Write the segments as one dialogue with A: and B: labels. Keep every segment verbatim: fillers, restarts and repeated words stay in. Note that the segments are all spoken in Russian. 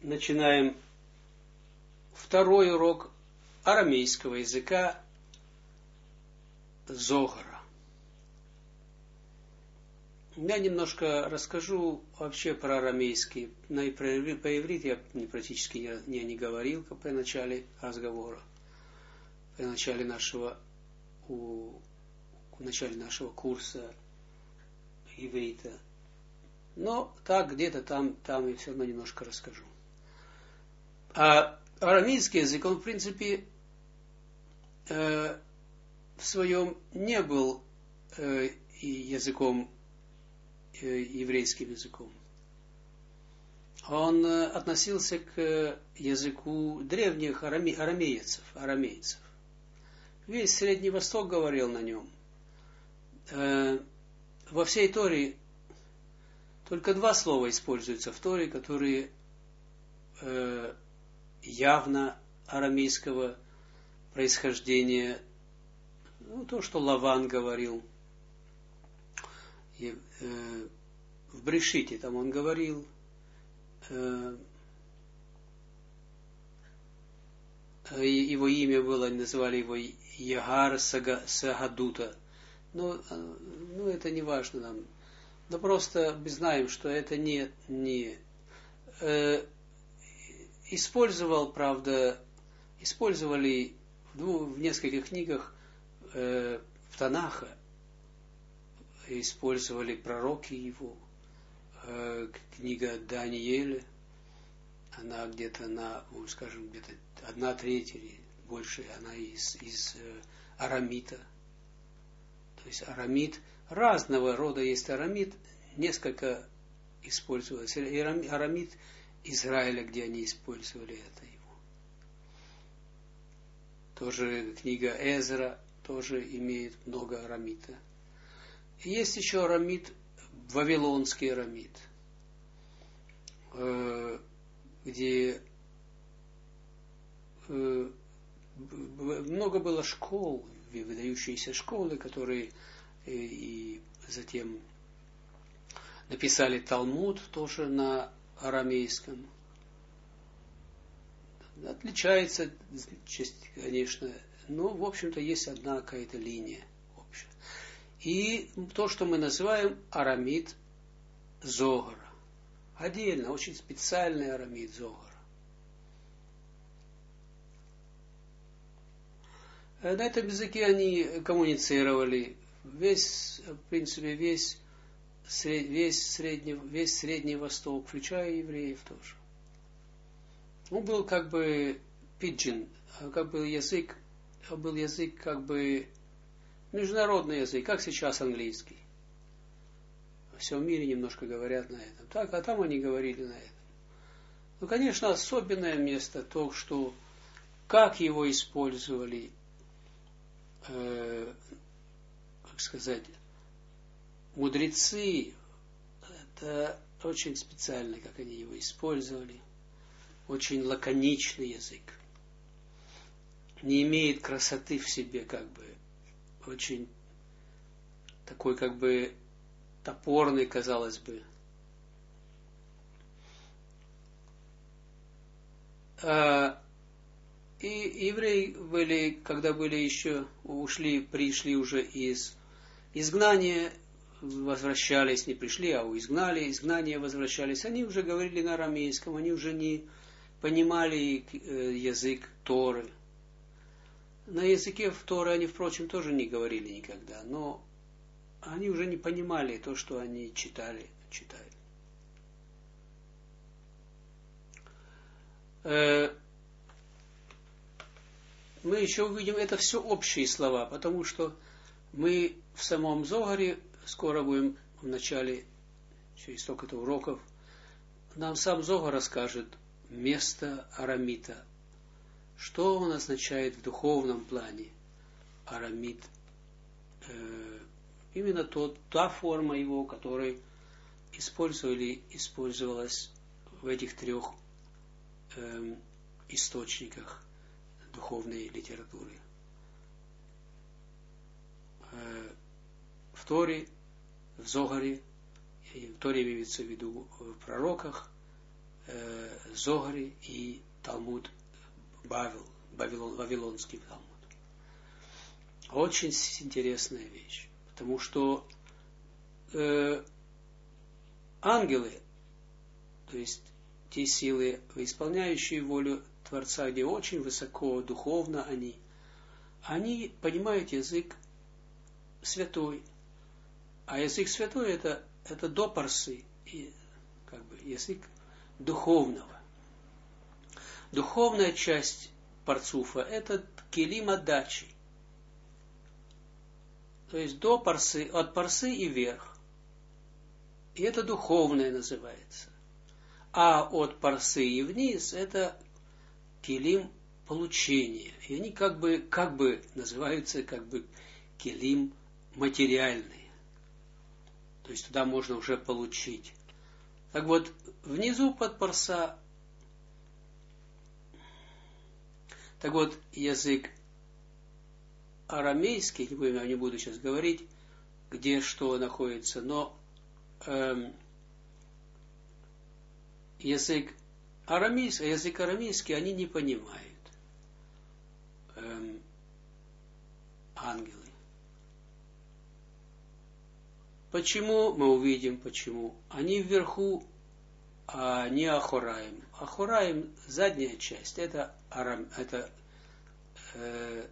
A: начинаем второй урок арамейского языка Зогара. Я немножко расскажу вообще про арамейский. По-иврите я практически не, не, не говорил при начале разговора, при начале нашего, у, в начале нашего курса иврита. Но так, где-то там, там я все равно немножко расскажу. А арамейский язык, он в принципе э, в своем не был э, языком, э, еврейским языком. Он э, относился к языку древних араме, арамейцев, арамейцев. Весь Средний Восток говорил на нем. Э, во всей Торе только два слова используются в Торе, которые э, явно арамейского происхождения. Ну, то, что Лаван говорил. И, э, в Брешите там он говорил. Э, его имя было, называли его Ягар Сага, Сагадута. Но ну, это не важно нам. Но просто мы знаем, что это не, не э, использовал, правда, использовали в, двух, в нескольких книгах э, в Танаха, использовали пророки его, э, книга Даниэля, она где-то на, скажем, где-то одна треть или больше, она из, из э, арамита. То есть арамит, разного рода есть арамит, несколько использовалось. Арамит Израиля, где они использовали это его. Тоже книга Эзра тоже имеет много арамита. И есть еще арамит, вавилонский арамит, где много было школ, выдающиеся школы, которые и затем написали Талмуд тоже на арамейском. Отличается, конечно, но, в общем-то, есть одна какая-то линия общая. И то, что мы называем арамит Зогара. Отдельно, очень специальный арамит Зогара. На этом языке они коммуницировали. Весь, в принципе, весь, весь, средний, весь Средний Восток, включая евреев тоже. Он был как бы пиджин, как бы язык, был язык как бы международный язык, как сейчас английский. Во всем мире немножко говорят на этом. Так, а там они говорили на этом. Ну, конечно, особенное место то, что как его использовали, э, как сказать, мудрецы, это очень специально, как они его использовали. Очень лаконичный язык. Не имеет красоты в себе, как бы. Очень такой, как бы, топорный, казалось бы. А, и евреи были, когда были еще, ушли, пришли уже из изгнания, возвращались, не пришли, а изгнали, изгнание возвращались, они уже говорили на арамейском, они уже не понимали язык Торы. На языке Торы они, впрочем, тоже не говорили никогда, но они уже не понимали то, что они читали, читали. Мы еще увидим, это все общие слова, потому что мы в самом Зогаре скоро будем в начале, через столько-то уроков, нам сам Зогар расскажет место арамита. Что он означает в духовном плане? Арамит. Э, именно тот, та форма его, которая использовали, использовалась в этих трех э, источниках духовной литературы. Э, в Торе, в Зогаре, и в Торе имеется в виду в пророках, э, Зогаре и Талмуд Бавил, Вавилон, Вавилонский Талмуд. Очень интересная вещь, потому что э, ангелы, то есть те силы, исполняющие волю Творца, где очень высоко, духовно они, они понимают язык святой. А язык святой это, это до парсы, и, как бы, язык духовного. Духовная часть парцуфа это келим отдачи. То есть до парсы, от парсы и вверх. И это духовное называется. А от парсы и вниз это келим получения. И они как бы, как бы называются как бы келим материальные. То есть туда можно уже получить. Так вот, внизу под парса, так вот, язык арамейский, не буду, не буду сейчас говорить, где что находится, но эм, язык арамейский, язык арамейский они не понимают. Эм, ангелы. Почему? Мы увидим, почему. Они вверху, а не Ахораим. Ахораим, задняя часть, это, арам, это э,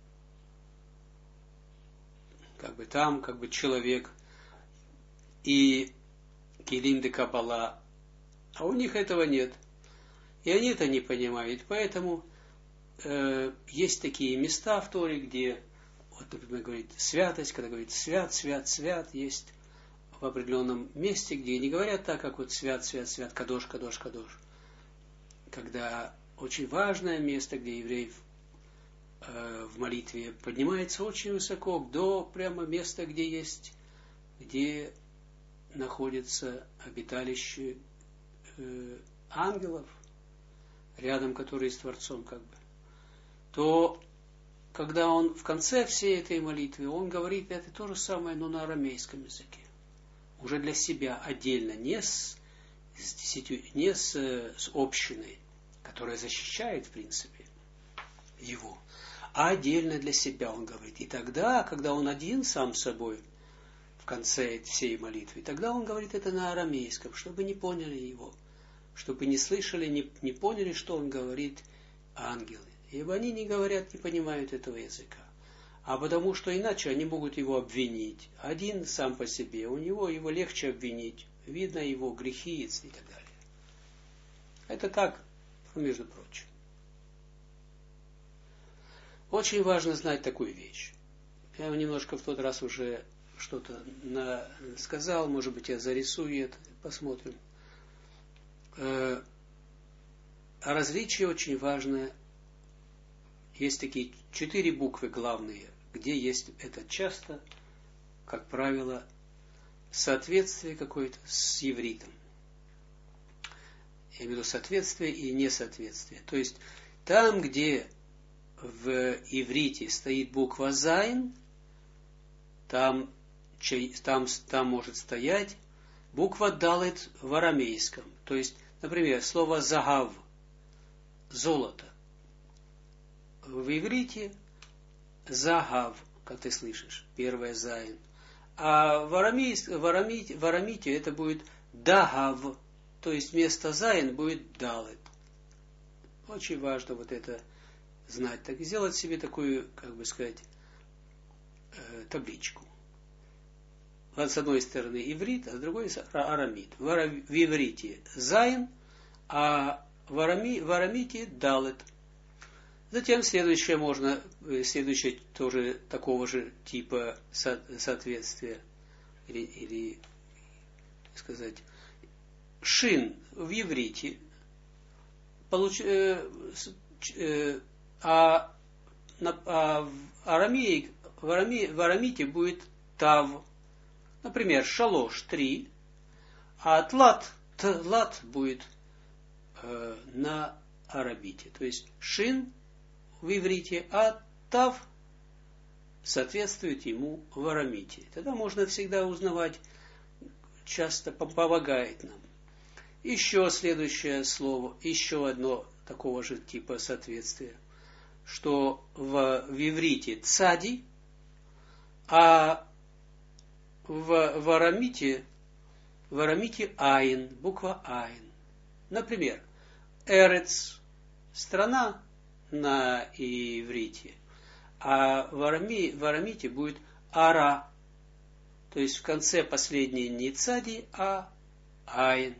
A: как бы там, как бы человек и Келим де Каббала. А у них этого нет. И они это не понимают. Поэтому э, есть такие места в Торе, где, вот, например, говорит святость, когда говорит свят, свят, свят, есть в определенном месте, где не говорят так, как вот свят, свят, свят, кадош, кадош, кадош. Когда очень важное место, где еврей э, в молитве поднимается очень высоко, до прямо места, где есть, где находится обиталище э, ангелов, рядом которые с Творцом, как бы, то когда он в конце всей этой молитвы, он говорит это то же самое, но на арамейском языке. Уже для себя отдельно, не с, с, десятью, не с, с общиной, которая защищает, в принципе, его, а отдельно для себя он говорит. И тогда, когда он один сам собой, в конце всей молитвы, тогда он говорит это на арамейском, чтобы не поняли его, чтобы не слышали, не, не поняли, что он говорит ангелы. Ибо они не говорят, не понимают этого языка. А потому что иначе они могут его обвинить. Один сам по себе, у него его легче обвинить. Видно его грехи и так далее. Это так, между прочим. Очень важно знать такую вещь. Я немножко в тот раз уже что-то на, сказал, может быть, я зарисую это, посмотрим. Э, а различие очень важное. Есть такие четыре буквы главные, где есть это часто, как правило, соответствие какое-то с ивритом. Я имею в виду соответствие и несоответствие. То есть там, где в иврите стоит буква Зайн, там, там, там может стоять буква Далет в арамейском. То есть, например, слово Загав, золото. В иврите Загав, как ты слышишь, первое Зайн. А в, арамейск, в, арамите, в арамите это будет Дагав, то есть вместо Зайн будет Далет. Очень важно вот это знать. Так сделать себе такую, как бы сказать, э, табличку. Вот с одной стороны иврит, а с другой арамит. В, ара, в иврите Зайн, а в, арами, в арамите Далет. Затем следующее можно, следующее тоже такого же типа со, соответствия, или, или сказать, шин в иврите, получ, э, э, а, на, а в, арамее, в, араме, в арамите будет тав, например, шалош, три, а тлат, тлат будет э, на арабите, то есть шин в иврите, а тав соответствует ему в арамите. Тогда можно всегда узнавать, часто помогает нам. Еще следующее слово, еще одно такого же типа соответствия, что в, в иврите цади, а в, в арамите, в арамите айн, буква айн. Например, эрец, страна на иврите, а в, арами, в арамите будет ара, то есть в конце последней не цади, а айн.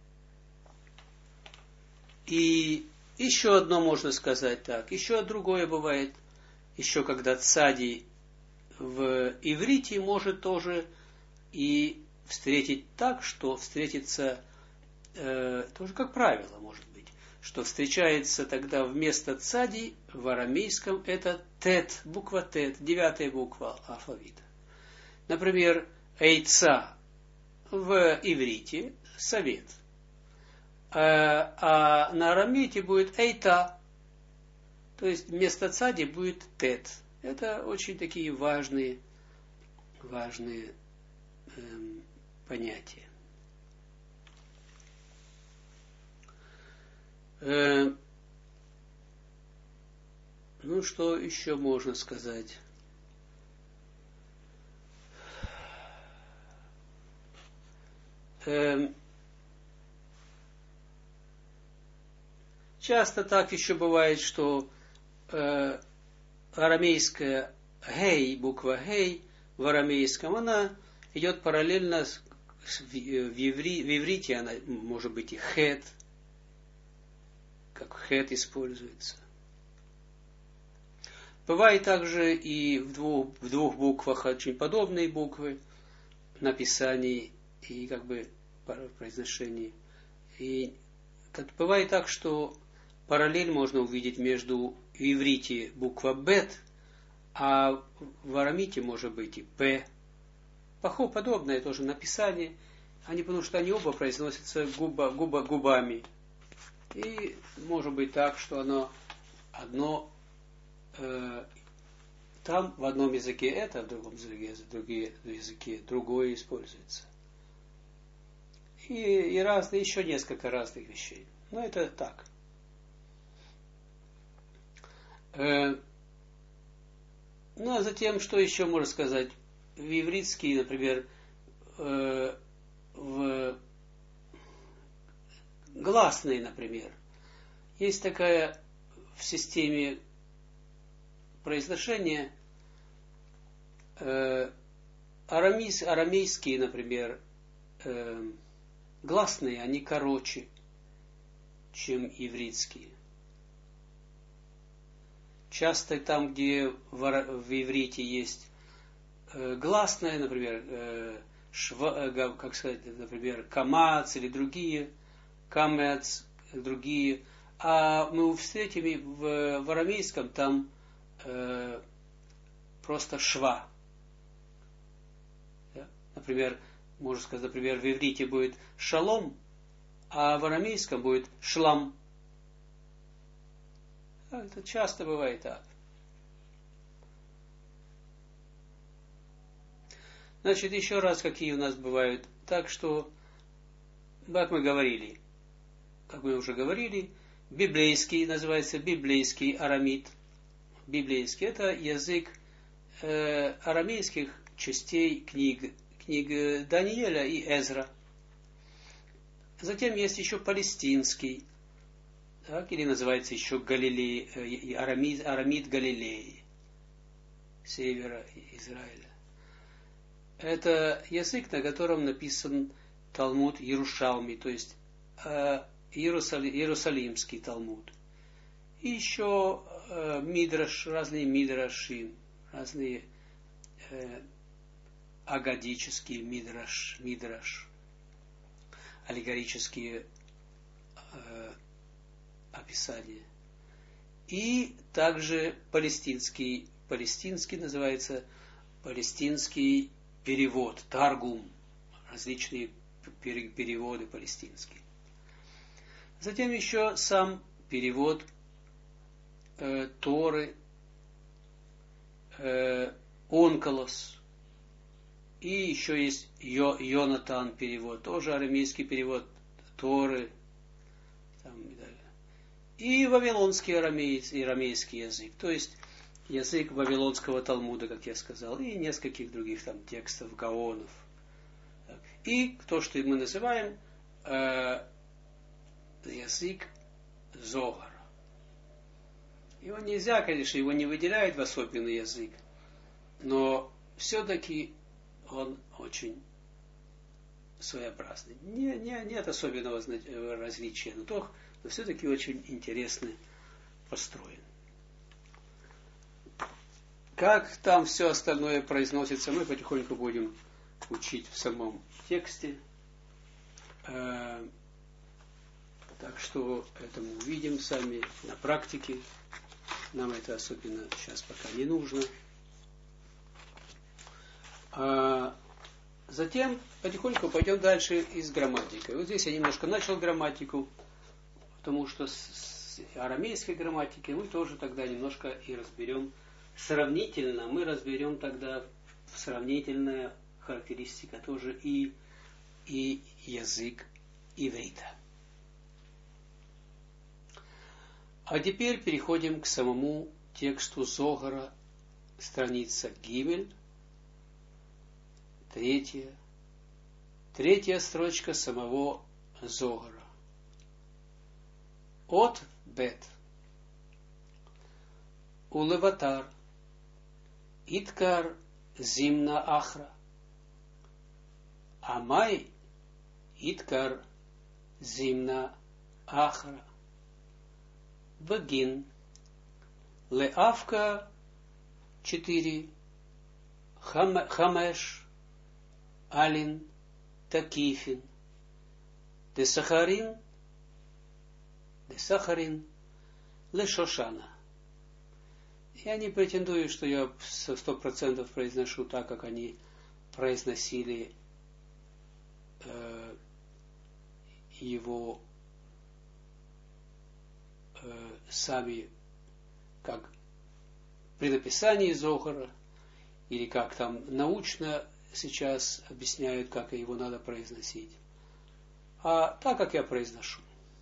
A: И еще одно можно сказать так, еще другое бывает, еще когда цади в иврите может тоже и встретить так, что встретится, э, тоже как правило может быть, что встречается тогда вместо цади в арамейском это тет, буква тет, девятая буква алфавита. Например, эйца в иврите совет, а, а на арамите будет эйта, то есть вместо цади будет тет. Это очень такие важные, важные эм, понятия. Э, ну, что еще можно сказать? Э, часто так еще бывает, что э, арамейская гей, буква гей в арамейском, она идет параллельно с, с, в, иври, в иврите, она может быть и хет, как хет используется. Бывает также и в двух, в двух буквах очень подобные буквы в написании и как бы в произношении. И как, бывает так, что параллель можно увидеть между в иврите буква бет, а в арамите может быть и п. Похо подобное тоже написание, они, потому что они оба произносятся губа, губа, губами. И может быть так, что оно одно э, там в одном языке это, в другом языке, в другие, в языке другое используется. И, и разные, еще несколько разных вещей. Но это так. Э, ну а затем, что еще можно сказать? В ивритский, например, э, в гласные, например. Есть такая в системе произношения э, арамейс, арамейские, например, э, гласные, они короче, чем ивритские. Часто там, где в, в иврите есть э, гласные, например, э, шва, э, как сказать, например, камац или другие, камец, другие, а мы встретим в, в арамейском там э, просто шва. Да? Например, можно сказать, например, в иврите будет шалом, а в арамейском будет шлам. Это часто бывает так. Значит, еще раз, какие у нас бывают. Так что, как мы говорили, как мы уже говорили, библейский называется библейский арамит. Библейский это язык э, арамейских частей книг, книг Даниэля и Эзра. Затем есть еще палестинский, так, или называется еще Галилей, э, арамид, арамид Галилеи, севера Израиля. Это язык, на котором написан Талмуд Иерушалми, то есть э, Иерусали, Иерусалимский Талмуд. И еще э, мидраш, разные мидраши, разные э, агадические мидраш, мидраш, аллегорические э, описания. И также палестинский, палестинский называется палестинский перевод, таргум, различные переводы палестинские. Затем еще сам перевод э, Торы, э, Онколос, и еще есть Йо, Йонатан перевод, тоже арамейский перевод Торы, там, и далее. И вавилонский арамейский, арамейский язык, то есть язык вавилонского Талмуда, как я сказал, и нескольких других там текстов, гаонов. И то, что мы называем э, язык Зогара. Его нельзя, конечно, его не выделяют в особенный язык, но все-таки он очень своеобразный. Не, не, нет особенного различия, но, то, но все-таки очень интересно построен. Как там все остальное произносится, мы потихоньку будем учить в самом тексте. Э, так что это мы увидим сами на практике. Нам это особенно сейчас пока не нужно. А затем потихоньку пойдем дальше и с грамматикой. Вот здесь я немножко начал грамматику, потому что с, с арамейской грамматикой мы тоже тогда немножко и разберем сравнительно. Мы разберем тогда сравнительная характеристика тоже и, и язык иврита. А теперь переходим к самому тексту Зогара, страница Гимель, третья, третья строчка самого Зогара. От бет. Улеватар. Иткар зимна ахра. Амай иткар зимна ахра. Багин. Леавка четыре. Хамеш. Алин. Такифин. Десахарин. Десахарин. Лешошана. Я не претендую, что я сто процентов произношу так, как они произносили э, его э, сами, как при написании Зогара, или как там научно сейчас объясняют, как его надо произносить. А так, как я произношу.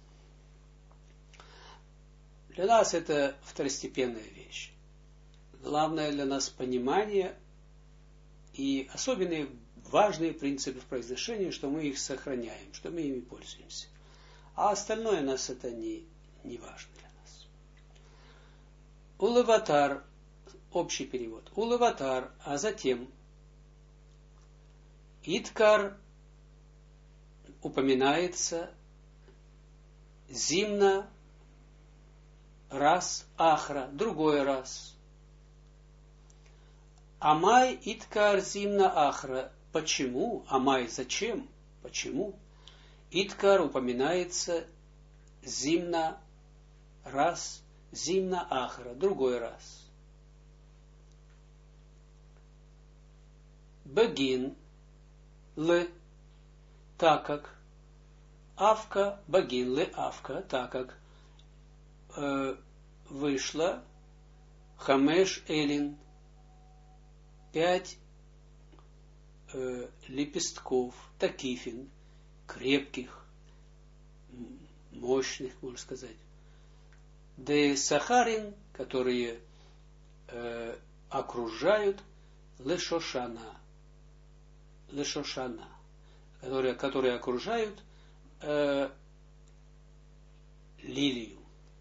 A: Для нас это второстепенная вещь. Главное для нас понимание и особенные важные принципы в произношении, что мы их сохраняем, что мы ими пользуемся. А остальное нас это не, не важно для нас. Улеватар, общий перевод. Улеватар, а затем Иткар упоминается зимна раз, ахра, другой раз. Амай иткар зимна ахра. Почему? Амай зачем? Почему? Иткар упоминается зимна раз, зимна ахра, другой раз. Багин л, так как авка, багин л авка, так как э, вышла хамеш элин, пять э, лепестков, такифин, крепких, мощных, можно сказать. Де сахарин, которые э, окружают лешошана, лешошана, которые, которые окружают э, лилию.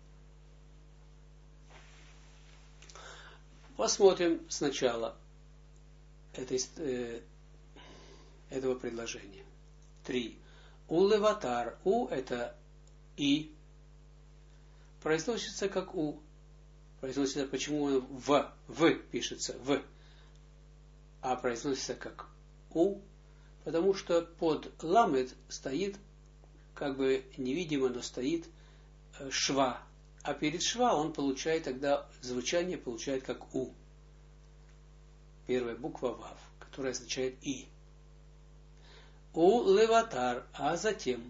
A: Посмотрим сначала этой, э, этого предложения. Три. Улеватар. У это и. Произносится как у. Произносится, почему он в, в пишется, в. А произносится как у, потому что под ламет стоит, как бы невидимо, но стоит э, шва. А перед шва он получает тогда, звучание получает как у. Первая буква вав, которая означает и. У леватар, а затем.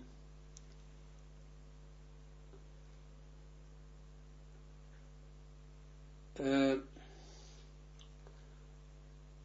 A: Э,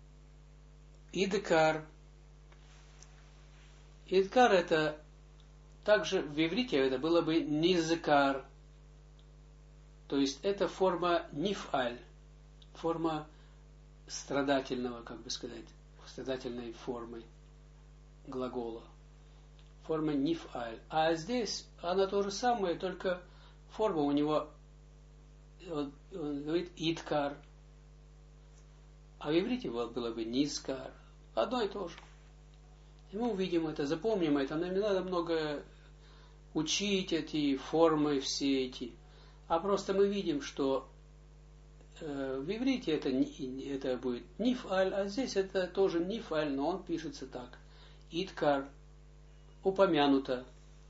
A: идкар. Идкар это также в иврите это было бы низкар, то есть это форма нифаль, форма страдательного, как бы сказать, страдательной формы глагола. Форма нифаль. А здесь она то же самое, только форма у него, он, он говорит иткар. А в иврите было бы низкар. Одно и то же. И мы увидим это, запомним это. Нам не надо много учить эти формы, все эти. А просто мы видим, что э, в иврите это, это будет нифаль, а здесь это тоже нифаль, но он пишется так. Иткар. Упомянуто.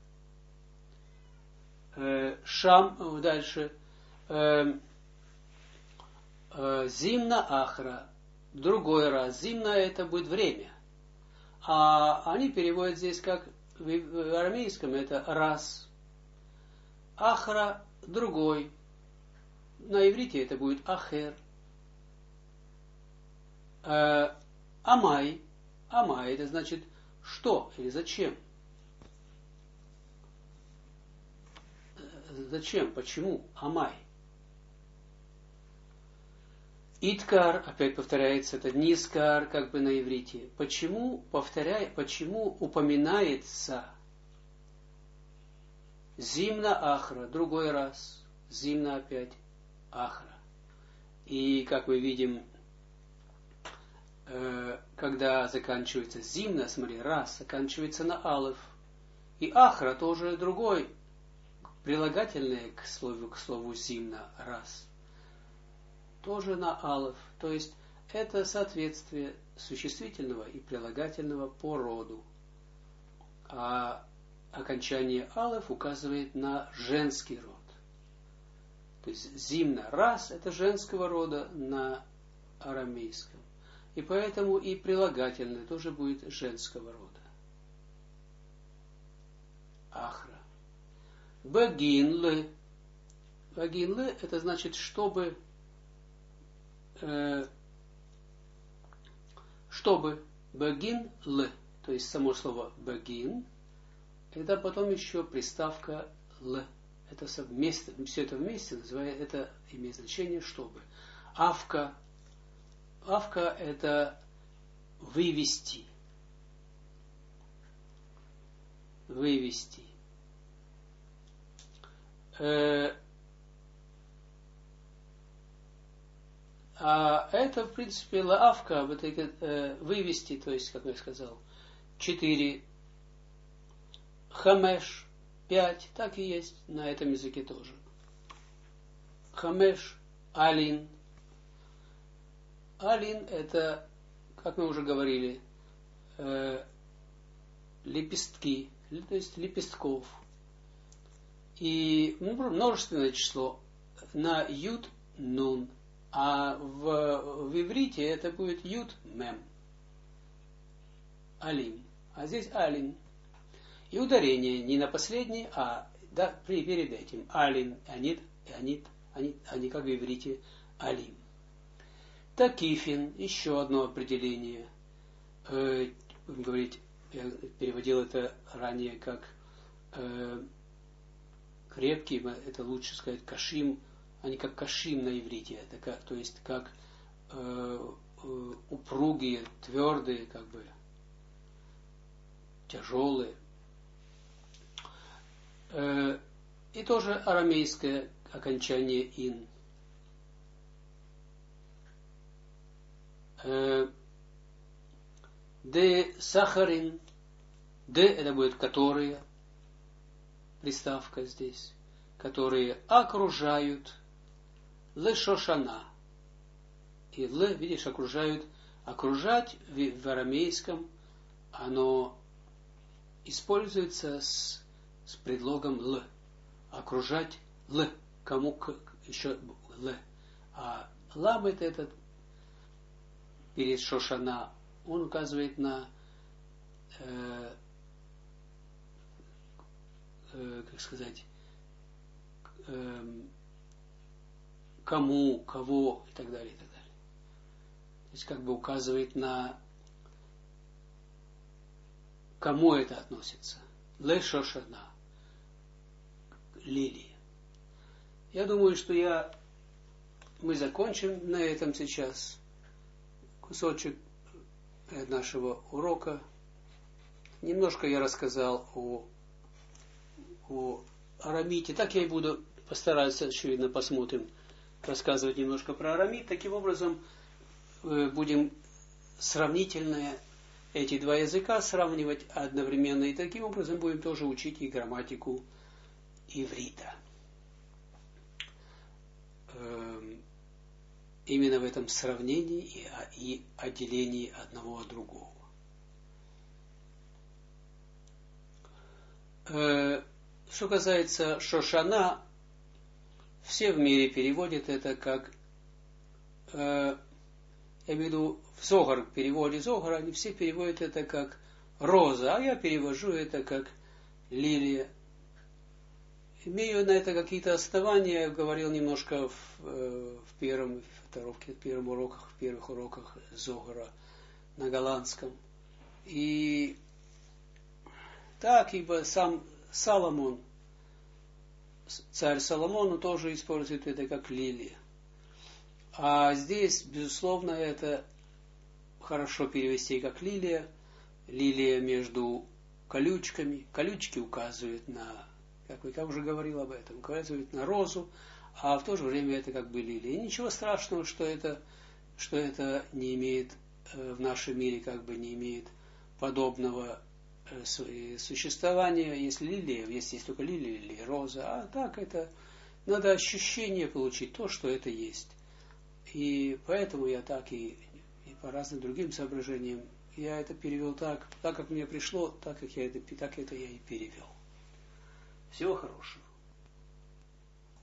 A: Э, шам, дальше. Э, э, зимна ахра. Другой раз. Зимна это будет время. А они переводят здесь как в, в арамейском это раз. Ахра другой. На иврите это будет ахер. Э, амай. Амай это значит что или зачем. Зачем? Почему? Амай. Иткар, опять повторяется, это низкар, как бы на иврите. Почему, повторяй, почему упоминается зимна ахра, другой раз, зимна опять ахра. И, как мы видим, э, когда заканчивается зимна, смотри, раз, заканчивается на алеф. И ахра тоже другой, прилагательное к слову, к слову зимна, раз. Тоже на алеф, то есть это соответствие существительного и прилагательного по роду. А окончание алеф указывает на женский род. То есть зимна раз это женского рода на арамейском. И поэтому и прилагательное тоже будет женского рода. Ахра. Багинлы. Багинлы это значит чтобы чтобы багин л, то есть само слово багин, это потом еще приставка л. Это совместно, все это вместе называет, это имеет значение чтобы. Авка. Авка это вывести. Вывести. Э, А это, в принципе, лаавка, вот это, э, вывести, то есть, как я сказал, четыре, хамеш, пять, так и есть на этом языке тоже. Хамеш, алин. Алин это, как мы уже говорили, э, лепестки, то есть лепестков. И множественное число на юд, нун. А в, в иврите это будет юд мем. Алим. А здесь алин. И ударение не на последний, а да, при, перед этим. Алин, анит, анит, анит, а не как в иврите алим. Такифин, еще одно определение. Э, будем говорить, я переводил это ранее как э, крепкий, это лучше сказать кашим. Они как кашим на иврите, это как, то есть как э, э, упругие, твердые, как бы тяжелые. Э, и тоже арамейское окончание ин. Э, де сахарин, де это будет которые, приставка здесь, которые окружают. Лешошана. И л, видишь, окружают. Окружать в, в арамейском оно используется с, с предлогом л. Окружать л. Кому к, еще л. А ламет этот перед шошана, он указывает на э, э, как сказать э, кому, кого и так далее, и так далее. То есть как бы указывает на кому это относится. Лешошана. Лилии. Я думаю, что я, мы закончим на этом сейчас кусочек нашего урока. Немножко я рассказал о, о арамите. Так я и буду, постараюсь, очевидно, посмотрим, рассказывать немножко про арамит. Таким образом, будем сравнительные эти два языка сравнивать одновременно. И таким образом будем тоже учить и грамматику иврита. Именно в этом сравнении и, и отделении одного от другого. Что касается Шошана, все в мире переводят это как, я имею в виду, в Зогар, в переводе Зогара, они все переводят это как роза, а я перевожу это как лилия. Имею на это какие-то основания, я говорил немножко в, в первом, втором, в первых уроках, в первых уроках Зогара на голландском. И так, ибо сам Соломон, царь Соломон, тоже использует это как лилия. А здесь, безусловно, это хорошо перевести как лилия. Лилия между колючками. Колючки указывают на, как я уже говорил об этом, указывают на розу, а в то же время это как бы лилия. И ничего страшного, что это, что это не имеет, в нашем мире как бы не имеет подобного существования, если лилия, если есть только лилия или роза, а так это надо ощущение получить, то, что это есть. И поэтому я так и, и по разным другим соображениям я это перевел так, так как мне пришло, так как я это, так это я и перевел. Всего хорошего.